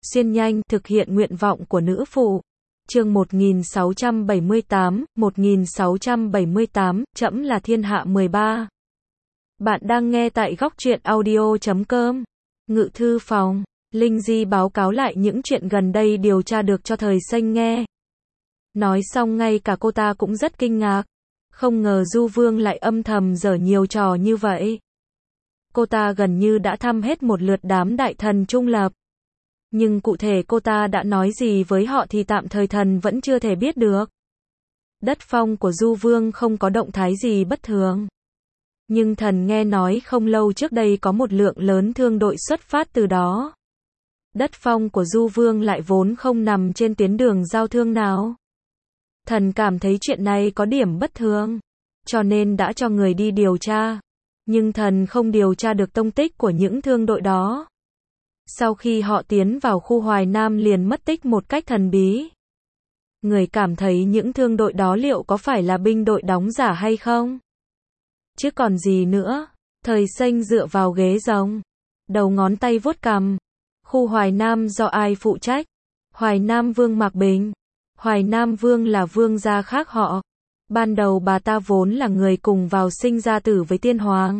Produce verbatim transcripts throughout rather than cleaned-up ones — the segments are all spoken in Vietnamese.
xuyên nhanh, thực hiện nguyện vọng của nữ phụ. Chương một nghìn sáu trăm bảy mươi tám, một nghìn sáu trăm bảy mươi tám, trẫm là thiên hạ mười ba. Bạn đang nghe tại góc truyện audio chấm com. Ngự thư phòng, Linh Di báo cáo lại những chuyện gần đây điều tra được cho Thời Xanh nghe. Nói xong ngay cả cô ta cũng rất kinh ngạc. Không ngờ Du Vương lại âm thầm giở nhiều trò như vậy. Cô ta gần như đã thăm hết một lượt đám đại thần trung lập. Nhưng cụ thể cô ta đã nói gì với họ thì tạm thời thần vẫn chưa thể biết được. Đất phong của Du Vương không có động thái gì bất thường. Nhưng thần nghe nói không lâu trước đây có một lượng lớn thương đội xuất phát từ đó. Đất phong của Du Vương lại vốn không nằm trên tuyến đường giao thương nào. Thần cảm thấy chuyện này có điểm bất thường, cho nên đã cho người đi điều tra. Nhưng thần không điều tra được tông tích của những thương đội đó. Sau khi họ tiến vào khu Hoài Nam liền mất tích một cách thần bí. Người cảm thấy những thương đội đó liệu có phải là binh đội đóng giả hay không? Chứ còn gì nữa. Thời Xanh dựa vào ghế rồng, đầu ngón tay vuốt cằm. Khu Hoài Nam do ai phụ trách? Hoài Nam Vương Mạc Bình. Hoài Nam Vương là vương gia khác họ. Ban đầu bà ta vốn là người cùng vào sinh ra tử với tiên hoàng.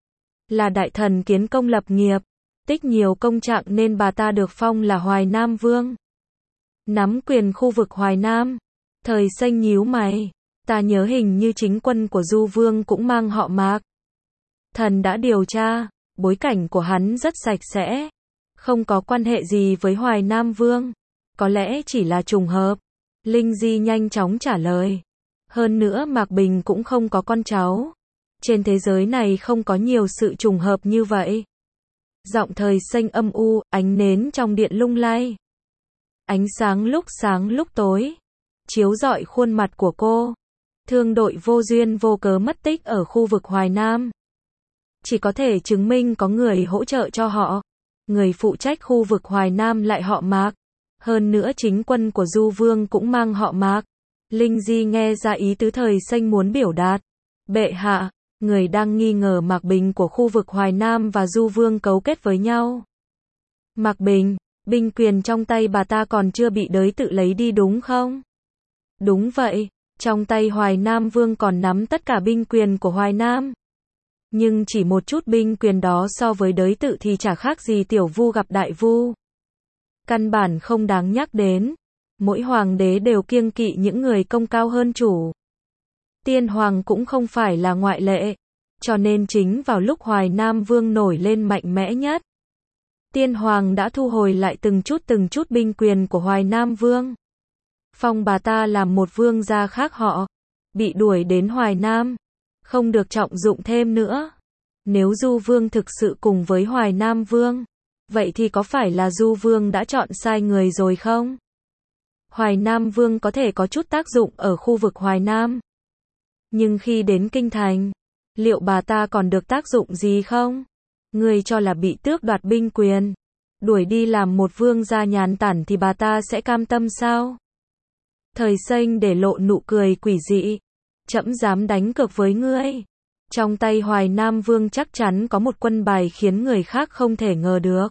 Là đại thần kiến công lập nghiệp, tích nhiều công trạng nên bà ta được phong là Hoài Nam Vương. Nắm quyền khu vực Hoài Nam. Thời Xanh nhíu mày. Ta nhớ hình như chính quân của Du Vương cũng mang họ Mạc. Thần đã điều tra, bối cảnh của hắn rất sạch sẽ. Không có quan hệ gì với Hoài Nam Vương. Có lẽ chỉ là trùng hợp. Linh Di nhanh chóng trả lời. Hơn nữa Mạc Bình cũng không có con cháu. Trên thế giới này không có nhiều sự trùng hợp như vậy. Giọng Thời Xanh âm u, ánh nến trong điện lung lay. Ánh sáng lúc sáng lúc tối, chiếu rọi khuôn mặt của cô. Thương đội vô duyên vô cớ mất tích ở khu vực Hoài Nam. Chỉ có thể chứng minh có người hỗ trợ cho họ. Người phụ trách khu vực Hoài Nam lại họ Mạc. Hơn nữa chính quân của Du Vương cũng mang họ Mạc. Linh Di nghe ra ý tứ Thời Xanh muốn biểu đạt. Bệ hạ, người đang nghi ngờ Mạc Bình của khu vực Hoài Nam và Du Vương cấu kết với nhau. Mạc Bình, binh quyền trong tay bà ta còn chưa bị đới tự lấy đi đúng không? Đúng vậy, trong tay Hoài Nam Vương còn nắm tất cả binh quyền của Hoài Nam. Nhưng chỉ một chút binh quyền đó so với đới tự thì chả khác gì tiểu vu gặp đại vu. Căn bản không đáng nhắc đến. Mỗi hoàng đế đều kiêng kỵ những người công cao hơn chủ. Tiên hoàng cũng không phải là ngoại lệ. Cho nên chính vào lúc Hoài Nam Vương nổi lên mạnh mẽ nhất, Tiên hoàng đã thu hồi lại từng chút từng chút binh quyền của Hoài Nam Vương. Phong bà ta làm một vương gia khác họ. Bị đuổi đến Hoài Nam. Không được trọng dụng thêm nữa. Nếu Du Vương thực sự cùng với Hoài Nam Vương, vậy thì có phải là Du Vương đã chọn sai người rồi không? Hoài Nam Vương có thể có chút tác dụng ở khu vực Hoài Nam. Nhưng khi đến Kinh Thành, liệu bà ta còn được tác dụng gì không? Người cho là bị tước đoạt binh quyền, đuổi đi làm một vương gia nhàn tản thì bà ta sẽ cam tâm sao? Thời Xanh để lộ nụ cười quỷ dị. Trẫm dám đánh cược với ngươi. Trong tay Hoài Nam Vương chắc chắn có một quân bài khiến người khác không thể ngờ được.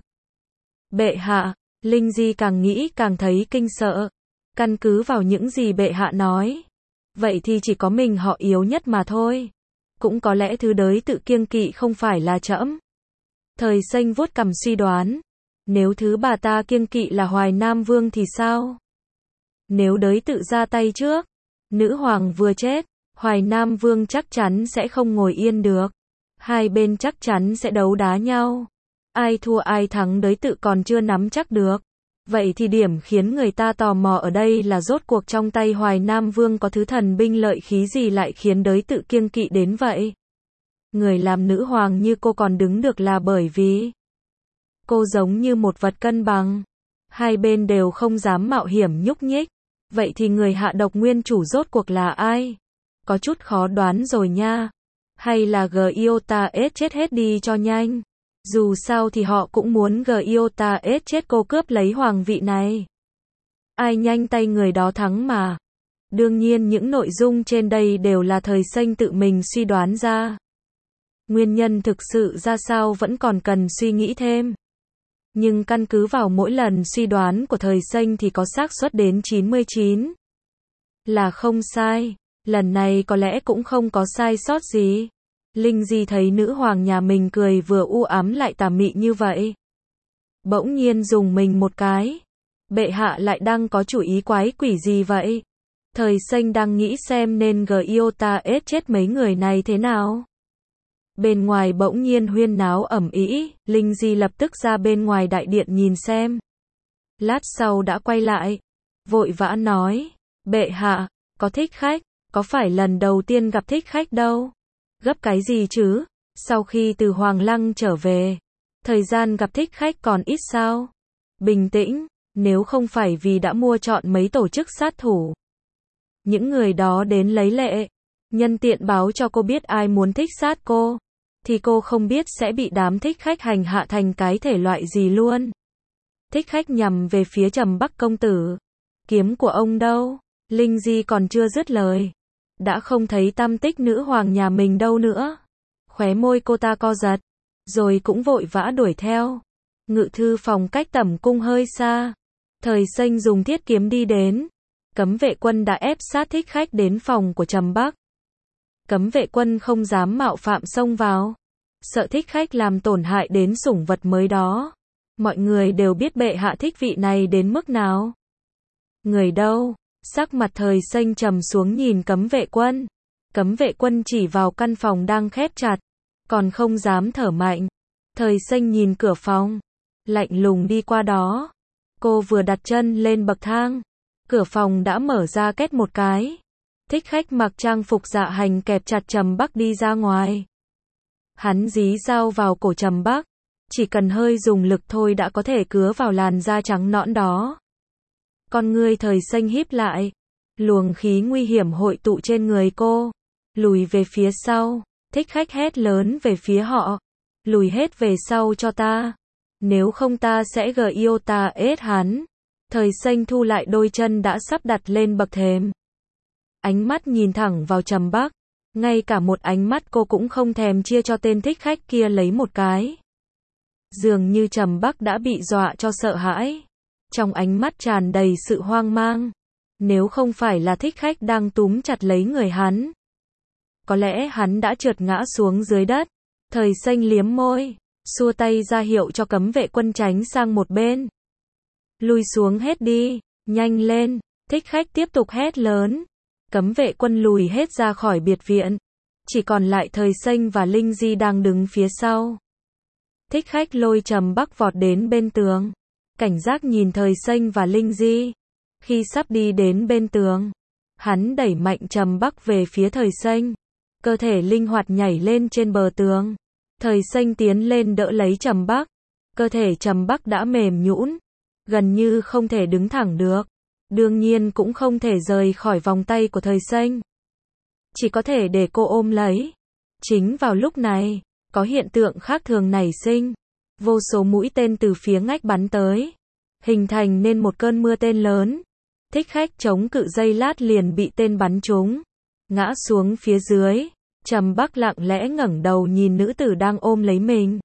Bệ hạ, Linh Di càng nghĩ càng thấy kinh sợ. Căn cứ vào những gì bệ hạ nói, vậy thì chỉ có mình họ yếu nhất mà thôi. Cũng có lẽ thứ đới tự kiêng kỵ không phải là trẫm. Thời Xanh vuốt cằm suy đoán. Nếu thứ bà ta kiêng kỵ là Hoài Nam Vương thì sao? Nếu đới tự ra tay trước, nữ hoàng vừa chết, Hoài Nam Vương chắc chắn sẽ không ngồi yên được. Hai bên chắc chắn sẽ đấu đá nhau. Ai thua ai thắng đới tự còn chưa nắm chắc được. Vậy thì điểm khiến người ta tò mò ở đây là rốt cuộc trong tay Hoài Nam Vương có thứ thần binh lợi khí gì lại khiến đới tự kiêng kỵ đến vậy? Người làm nữ hoàng như cô còn đứng được là bởi vì cô giống như một vật cân bằng. Hai bên đều không dám mạo hiểm nhúc nhích. Vậy thì người hạ độc nguyên chủ rốt cuộc là ai? Có chút khó đoán rồi nha. Hay là Giota S chết hết đi cho nhanh. Dù sao thì họ cũng muốn Giota S chết cô cướp lấy hoàng vị này. Ai nhanh tay người đó thắng mà. Đương nhiên những nội dung trên đây đều là Thời Xanh tự mình suy đoán ra. Nguyên nhân thực sự ra sao vẫn còn cần suy nghĩ thêm. Nhưng căn cứ vào mỗi lần suy đoán của thời xanh thì có xác suất đến chín mươi chín là không sai. Lần này có lẽ cũng không có sai sót gì. Linh Di thấy nữ hoàng nhà mình cười vừa u ám lại tà mị như vậy. Bỗng nhiên dùng mình một cái. Bệ hạ lại đang có chủ ý quái quỷ gì vậy? Thời xanh đang nghĩ xem nên Giota ết chết mấy người này thế nào. Bên ngoài bỗng nhiên huyên náo ầm ĩ, Linh Di lập tức ra bên ngoài đại điện nhìn xem. Lát sau đã quay lại, vội vã nói, bệ hạ, có thích khách, có phải lần đầu tiên gặp thích khách đâu. Gấp cái gì chứ, sau khi từ Hoàng Lăng trở về, thời gian gặp thích khách còn ít sao. Bình tĩnh, nếu không phải vì đã mua chọn mấy tổ chức sát thủ. Những người đó đến lấy lệ, nhân tiện báo cho cô biết ai muốn thích sát cô, thì cô không biết sẽ bị đám thích khách hành hạ thành cái thể loại gì luôn. Thích khách nhằm về phía Trầm Bắc công tử. Kiếm của ông đâu? Linh Di còn chưa dứt lời. Đã không thấy tăm tích nữ hoàng nhà mình đâu nữa. Khóe môi cô ta co giật. Rồi cũng vội vã đuổi theo. Ngự thư phòng cách tẩm cung hơi xa. Thời xanh dùng thiết kiếm đi đến. Cấm vệ quân đã ép sát thích khách đến phòng của Trầm Bắc. Cấm vệ quân không dám mạo phạm xông vào. Sợ thích khách làm tổn hại đến sủng vật mới đó. Mọi người đều biết bệ hạ thích vị này đến mức nào. Người đâu? Sắc mặt thời xanh trầm xuống nhìn cấm vệ quân. Cấm vệ quân chỉ vào căn phòng đang khép chặt. Còn không dám thở mạnh. Thời xanh nhìn cửa phòng. Lạnh lùng đi qua đó. Cô vừa đặt chân lên bậc thang. Cửa phòng đã mở ra két một cái. Thích khách mặc trang phục dạ hành kẹp chặt Trầm Bắc đi ra ngoài. Hắn dí dao vào cổ Trầm Bắc. Chỉ cần hơi dùng lực thôi đã có thể cứa vào làn da trắng nõn đó. Con ngươi thời xanh híp lại. Luồng khí nguy hiểm hội tụ trên người cô. Lùi về phía sau. Thích khách hét lớn về phía họ. Lùi hết về sau cho ta. Nếu không ta sẽ Giota ết hắn. Thời xanh thu lại đôi chân đã sắp đặt lên bậc thềm. Ánh mắt nhìn thẳng vào Trầm Bắc. Ngay cả một ánh mắt cô cũng không thèm chia cho tên thích khách kia lấy một cái. Dường như Trầm Bắc đã bị dọa cho sợ hãi. Trong ánh mắt tràn đầy sự hoang mang. Nếu không phải là thích khách đang túm chặt lấy người hắn, có lẽ hắn đã trượt ngã xuống dưới đất. Thời xanh liếm môi, xua tay ra hiệu cho cấm vệ quân tránh sang một bên. Lui xuống hết đi, nhanh lên, thích khách tiếp tục hét lớn. Cấm vệ quân lùi hết ra khỏi biệt viện. Chỉ còn lại thời xanh và Linh Di đang đứng phía sau. Thích khách lôi Trầm Bắc vọt đến bên tường. Cảnh giác nhìn thời xanh và Linh Di. Khi sắp đi đến bên tường, hắn đẩy mạnh Trầm Bắc về phía thời xanh. Cơ thể linh hoạt nhảy lên trên bờ tường. Thời xanh tiến lên đỡ lấy Trầm Bắc. Cơ thể Trầm Bắc đã mềm nhũn, gần như không thể đứng thẳng được. Đương nhiên cũng không thể rời khỏi vòng tay của thời xanh. Chỉ có thể để cô ôm lấy. Chính vào lúc này, có hiện tượng khác thường nảy sinh. Vô số mũi tên từ phía ngách bắn tới. Hình thành nên một cơn mưa tên lớn. Thích khách chống cự giây lát liền bị tên bắn trúng. Ngã xuống phía dưới. Trầm Bắc lặng lẽ ngẩng đầu nhìn nữ tử đang ôm lấy mình.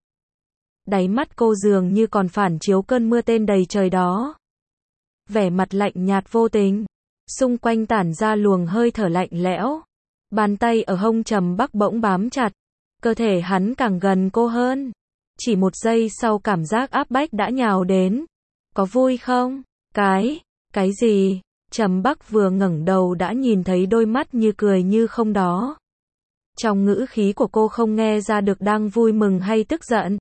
Đáy mắt cô dường như còn phản chiếu cơn mưa tên đầy trời đó. Vẻ mặt lạnh nhạt vô tình. Xung quanh tản ra luồng hơi thở lạnh lẽo. Bàn tay ở hông Trầm Bắc bỗng bám chặt. Cơ thể hắn càng gần cô hơn. Chỉ một giây sau cảm giác áp bách đã nhào đến. Có vui không? Cái, cái gì? Trầm Bắc vừa ngẩng đầu đã nhìn thấy đôi mắt như cười như không đó. Trong ngữ khí của cô không nghe ra được đang vui mừng hay tức giận.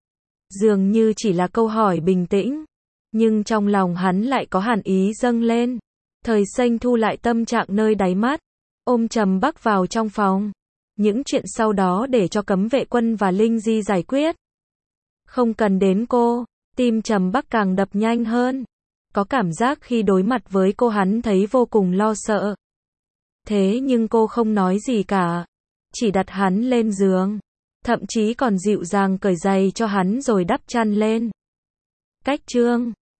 Dường như chỉ là câu hỏi bình tĩnh. Nhưng trong lòng hắn lại có hàn ý dâng lên. Thời xanh thu lại tâm trạng nơi đáy mắt. Ôm Trầm Bắc vào trong phòng. Những chuyện sau đó để cho cấm vệ quân và Linh Di giải quyết. Không cần đến cô. Tim Trầm Bắc càng đập nhanh hơn. Có cảm giác khi đối mặt với cô hắn thấy vô cùng lo sợ. Thế nhưng cô không nói gì cả. Chỉ đặt hắn lên giường. Thậm chí còn dịu dàng cởi giày cho hắn rồi đắp chăn lên. Cách chương